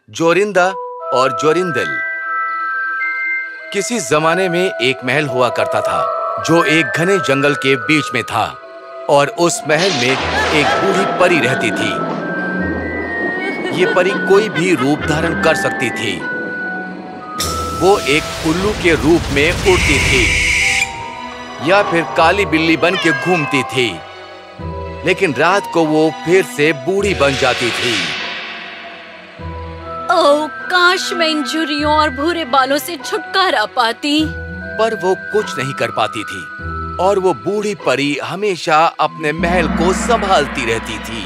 जोरिंदा और जोरिंदल। किसी जमाने में एक महल हुआ करता था जो एक घने जंगल के बीच में था और उस महल में एक बूढ़ी परी रहती थी। ये परी कोई भी रूप धारण कर सकती थी। वो एक उल्लू के रूप में उड़ती थी या फिर काली बिल्ली बन के घूमती थी, लेकिन रात को वो फिर से बूढ़ी बन जाती थी। ओह, काश मैं इन झुर्रियों और भूरे बालों से छुटकारा पाती। पर वो कुछ नहीं कर पाती थी और वो बूढ़ी परी हमेशा अपने महल को संभालती रहती थी।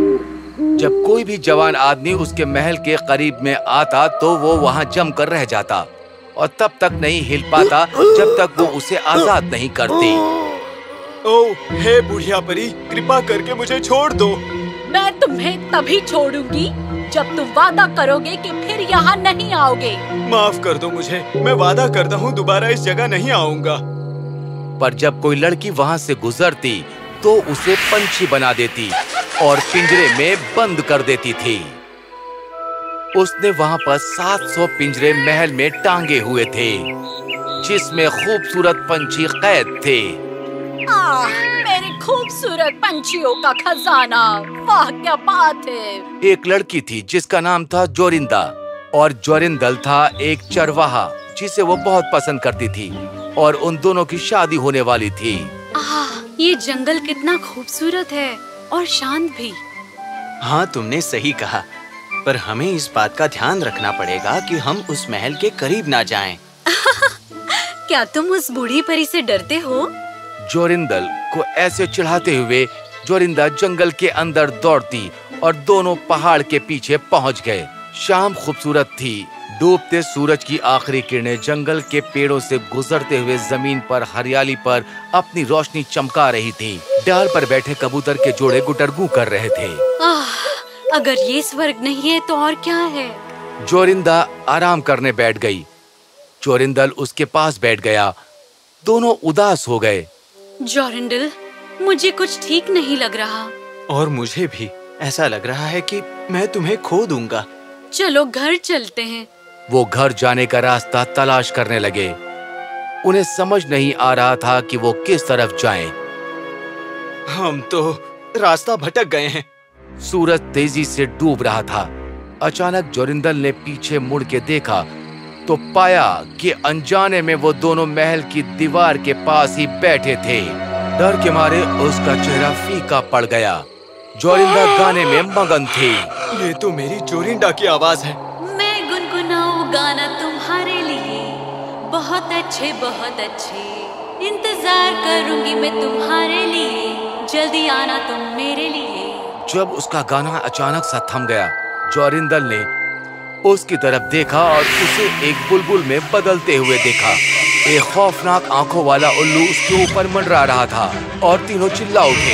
जब कोई भी जवान आदमी उसके महल के करीब में आता तो वो वहाँ जमकर रह जाता और तब तक नहीं हिल पाता जब तक वो उसे आजाद नहीं करती। ओह, हे बुढ़िया परी, कृपा करके मुझे छोड़ दो। मैं तुम्हें तभी छोड़ूंगी जब तुम वादा करोगे कि फिर यहाँ नहीं आओगे। माफ कर दो मुझे, मैं वादा करता हूँ दोबारा इस जगह नहीं आऊंगा। पर जब कोई लड़की वहाँ से गुजरती तो उसे पंछी बना देती और पिंजरे में बंद कर देती थी। उसने वहाँ पर 700 पिंजरे महल में टांगे हुए थे जिसमें खूबसूरत पंछी कैद थे। मेरे खूबसूरत पंछियों का खजाना, वाह क्या बात है। एक लड़की थी जिसका नाम था जोरिंदा और जोरिंदल था एक चरवाहा जिसे वो बहुत पसंद करती थी और उन दोनों की शादी होने वाली थी। ये जंगल कितना खूबसूरत है और शांत भी। हाँ, तुमने सही कहा, पर हमें इस बात का ध्यान रखना पड़ेगा कि हम उस महल के करीब ना जाएं। क्या तुम उस बूढ़ी परी से डरते हो? जोरिंदल को ऐसे चिढ़ाते हुए जोरिंदा जंगल के अंदर दौड़ती और दोनों पहाड़ के पीछे पहुंच गए। शाम खूबसूरत थी। डूबते सूरज की आखिरी किरणें जंगल के पेड़ों से गुजरते हुए जमीन पर हरियाली पर अपनी रोशनी चमका रही थी। डाल पर बैठे कबूतर के जोड़े गुटरगू कर रहे थे। अगर ये स्वर्ग नहीं है तो और क्या है? जोरिंदा आराम करने बैठ गई। जोरिंदल उसके पास बैठ गया। दोनों उदास हो गए। जोरिंदल, मुझे कुछ ठीक नहीं लग रहा। और मुझे भी ऐसा लग रहा है कि मैं तुम्हें खो दूंगा। चलो घर चलते हैं। वो घर जाने का रास्ता तलाश करने लगे। उन्हें समझ नहीं आ रहा था कि वो किस तरफ जाएं। हम तो रास्ता भटक गए हैं। सूरज तेजी से डूब रहा था। अचानक जोरिंदल ने पीछे मुड़ के देखा तो पाया कि अनजाने में वो दोनों महल की दीवार के पास ही बैठे थे। डर के मारे उसका चेहरा फीका पड़ गया। जोरिंदा गाने में मगन थी। ये तो मेरी जोरिंदा की आवाज है। मैं गुनगुनाऊं गाना तुम्हारे लिए, बहुत अच्छे बहुत अच्छे। इंतजार करूंगी मैं तुम्हारे लिए, जल्दी आना तुम मेरे लिए। जब उसका गाना अचानक सा थम गया, जोरिंदल ने उसकी तरफ देखा और उसे एक बुलबुल में बदलते हुए देखा। एक खौफनाक आंखों वाला उल्लू उसके ऊपर मंडरा रहा था और तीनों चिल्ला उठे।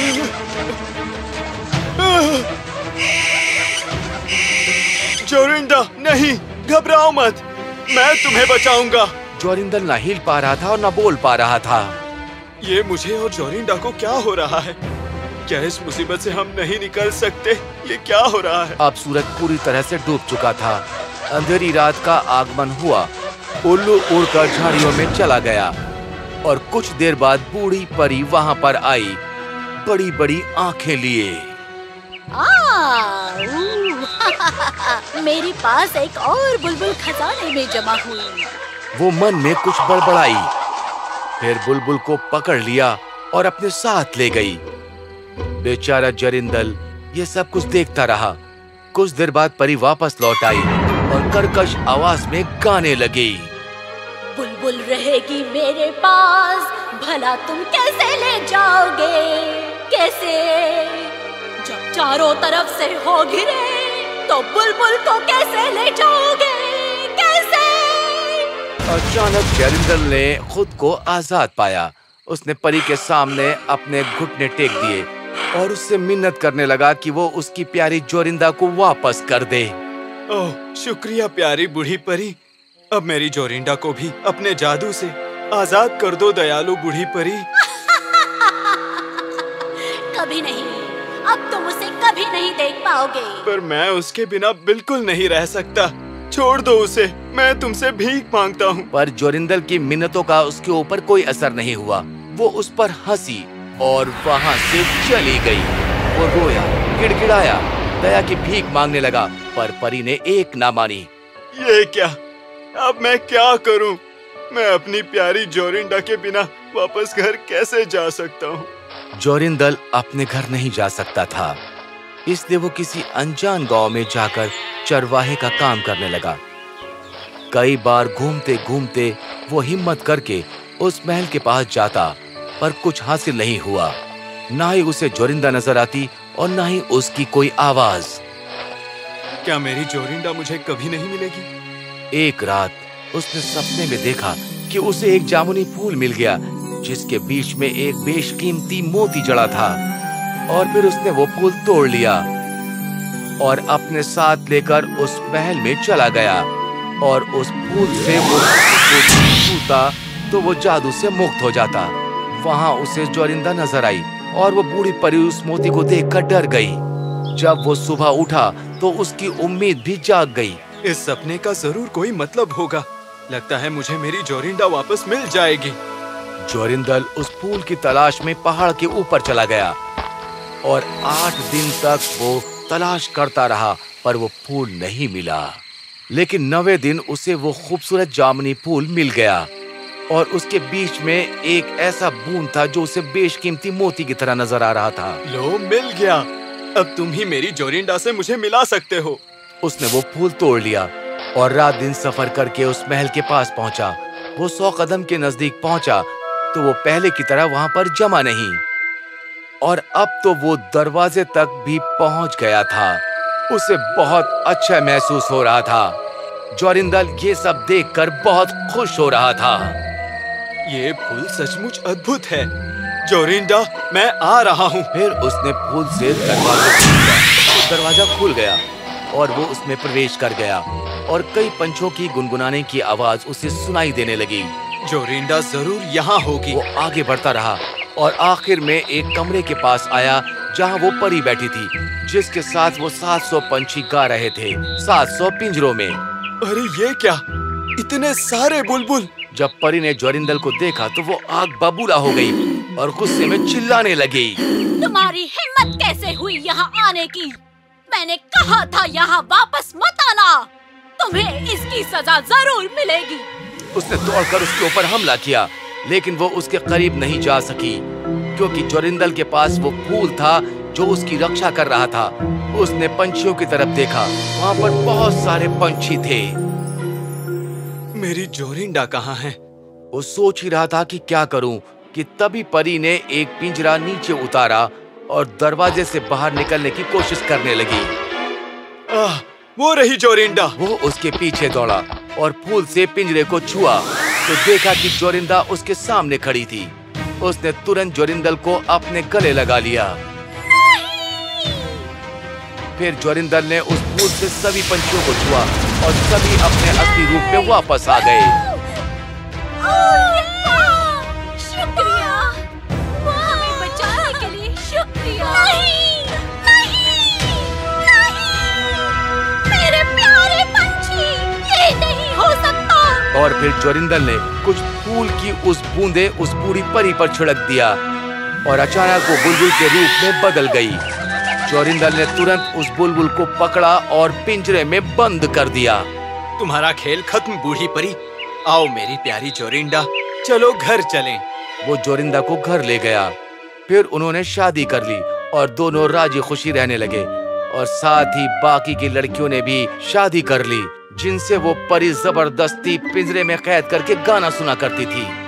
जोरिंदा, नहीं, घबराओ मत, मैं तुम्हें बचाऊंगा। जोरिंदल ना हिल पा रहा था और ना बोल पा रहा था। ये मुझे और जोरिंदा को क्या हो रहा है? क्या इस मुसीबत से हम नहीं निकल सकते? ये क्या हो रहा है? अब सूरज पूरी तरह से डूब चुका था। अंधेरी रात का आगमन हुआ। उल्लू उड़कर झाड़ियों में चला गया और कुछ देर बाद बूढ़ी परी वहां पर आई, बड़ी बड़ी आंखें लिए। मेरे पास एक और बुलबुल खजाने में जमा हुई। वो मन में कुछ बड़बड़ाई, फिर बुलबुल को पकड़ लिया और अपने साथ ले गई। बेचारा जोरिंदल ये सब कुछ देखता रहा। कुछ देर बाद परी वापस लौट आई और कर्कश आवाज में गाने लगी। बुलबुल रहेगी मेरे पास, भला तुम कैसे ले जाओगे? कैसे? जब चारों तरफ से हो घिरे तो बुलबुल को कैसे ले जाओगे? कैसे? अचानक जोरिंदल ने खुद को आजाद पाया। उसने परी के सामने अपने घुटने टेक दिए और उससे मिन्नत करने लगा कि वो उसकी प्यारी जोरिंदा को वापस कर दे। ओह, शुक्रिया प्यारी बूढ़ी परी। अब मेरी जोरिंदा को भी अपने जादू से आजाद कर दो, दयालु बूढ़ी परी। कभी नहीं, अब तुम उसे कभी नहीं देख पाओगे। पर मैं उसके बिना बिल्कुल नहीं रह सकता। छोड़ दो उसे, मैं तुमसे भीख मांगता हूँ। पर जोरिंदल की मिन्नतों का उसके ऊपर कोई असर नहीं हुआ। वो उस पर हंसी और वहाँ से चली गई। वो रोया, गिड़गिड़ाया, दया की भीख मांगने लगा, पर परी ने एक ना मानी। ये क्या? अब मैं क्या करूँ? मैं अपनी प्यारी जोरिंडा के बिना वापस घर कैसे जा सकता हूँ? जोरिंदल अपने घर नहीं जा सकता था, इसलिए वो किसी अनजान गांव में जाकर चरवाहे का काम करने लगा। कई बार घूमते घूमते वो हिम्मत करके उस महल के पास जाता, पर कुछ हासिल नहीं हुआ। ना ही उसे जोरिंदा नजर आती और ना ही उसकी कोई आवाज। क्या मेरी जोरिंडा मुझे कभी नहीं मिलेगी? एक रात उसने सपने में देखा कि उसे एक जामुनी फूल मिल गया, जिसके बीच में एक बेशकीमती मोती जड़ा था। और फिर उसने वो फूल तोड़ लिया और अपने साथ लेकर उस महल में चला गया। और उस फूल से वो छूता तो वो जादू से मुक्त हो जाता। वहाँ उसे जोरिंदा नजर आई और वो बूढ़ी परी उस मोती को देखकर डर गई। जब वो सुबह उठा तो उसकी उम्मीद भी जाग गई। इस सपने का जरूर कोई मतलब होगा। लगता है मुझे मेरी जोरिंडा वापस मिल जाएगी। जोरिंदल उस फूल की तलाश में पहाड़ के ऊपर चला गया और 8 दिन तक वो तलाश करता रहा, पर वो फूल नहीं मिला। लेकिन 9वें दिन उसे वो खूबसूरत जामुनी फूल मिल गया और उसके बीच में एक ऐसा बूंद था जो उसे बेशकीमती मोती की तरह नजर आ रहा था। लो, मिल गया। अब तुम ही मेरी जोरिंडा से मुझे मिला सकते हो। उसने वो फूल तोड़ लिया और रात दिन सफर करके उस महल के पास पहुंचा। वो 100 कदम के नजदीक पहुंचा तो वो पहले की तरह वहां पर जमा नहीं, और अब तो वो दरवाजे तक भी पहुंच गया था। उसे बहुत अच्छा महसूस हो रहा था। जोरिंदल ये सब देखकर बहुत खुश हो रहा था। ये फूल सचमुच अद्भुत है। जोरिंडा, मैं आ रहा हूँ। फिर उसने फूल से दरवाजा खोला। दरवाजा खुल गया और वो उसमें प्रवेश कर गया और कई पंछियों की गुनगुनाने की आवाज उसे सुनाई देने लगी। जोरिंडा जरूर यहाँ होगी। वो आगे बढ़ता रहा और आखिर में एक कमरे के पास आया जहाँ वो परी बैठी थी, जिसके साथ वो 700 पंछी गा रहे थे, 700 पिंजरों में। अरे ये क्या? इतने सारे बुलबुल! जब परी ने जोरिंदल को देखा तो वो आग बबूला हो गई और गुस्से में चिल्लाने लगी। तुम्हारी हिम्मत कैसे हुई यहाँ आने की? मैंने कहा था यहाँ वापस मत आना। तुम्हें इसकी सजा जरूर मिलेगी। उसने दौड़कर उसके ऊपर हमला किया, लेकिन वो उसके करीब नहीं जा सकी क्योंकि जोरिंदल के पास वो फूल था जो उसकी रक्षा कर रहा था। उसने पंछियों की तरफ देखा, वहाँ पर बहुत सारे पंछी थे। मेरी जोरिंडा कहाँ है? वो सोच ही रहा था कि क्या करूं कि तभी परी ने एक पिंजरा नीचे उतारा और दरवाजे से बाहर निकलने की कोशिश करने लगी। वो रही जोरिंडा। वो उसके पीछे दौड़ा और फूल से पिंजरे को छुआ तो देखा कि जोरिंदा उसके सामने खड़ी थी। उसने तुरंत जोरिंदल को अपने गले लगा लिया। फिर जोरिंदल ने उस फूल से सभी पंछियों को छुआ और सभी अपने असली रूप में वापस आ गए। शुक्रिया, हमें बचाने के लिए शुक्रिया। नहीं, नहीं, नहीं, मेरे प्यारे पंछी, ये नहीं हो सकता। और फिर जोरिंदल ने कुछ फूल की उस बूंदे उस बूढ़ी परी पर छिड़क दिया और अचानक वो बुलबुल के रूप में बदल गई। जोरिंदल ने तुरंत उस बुलबुल को पकड़ा और पिंजरे में बंद कर दिया। तुम्हारा खेल खत्म बूढ़ी परी। आओ मेरी प्यारी जोरिंडा, चलो घर चलें। वो जोरिंदा को घर ले गया। फिर उन्होंने शादी कर ली और दोनों राजी खुशी रहने लगे, और साथ ही बाकी की लड़कियों ने भी शादी कर ली, जिनसे वो परी जबरदस्ती पिंजरे में कैद करके गाना सुना करती थी।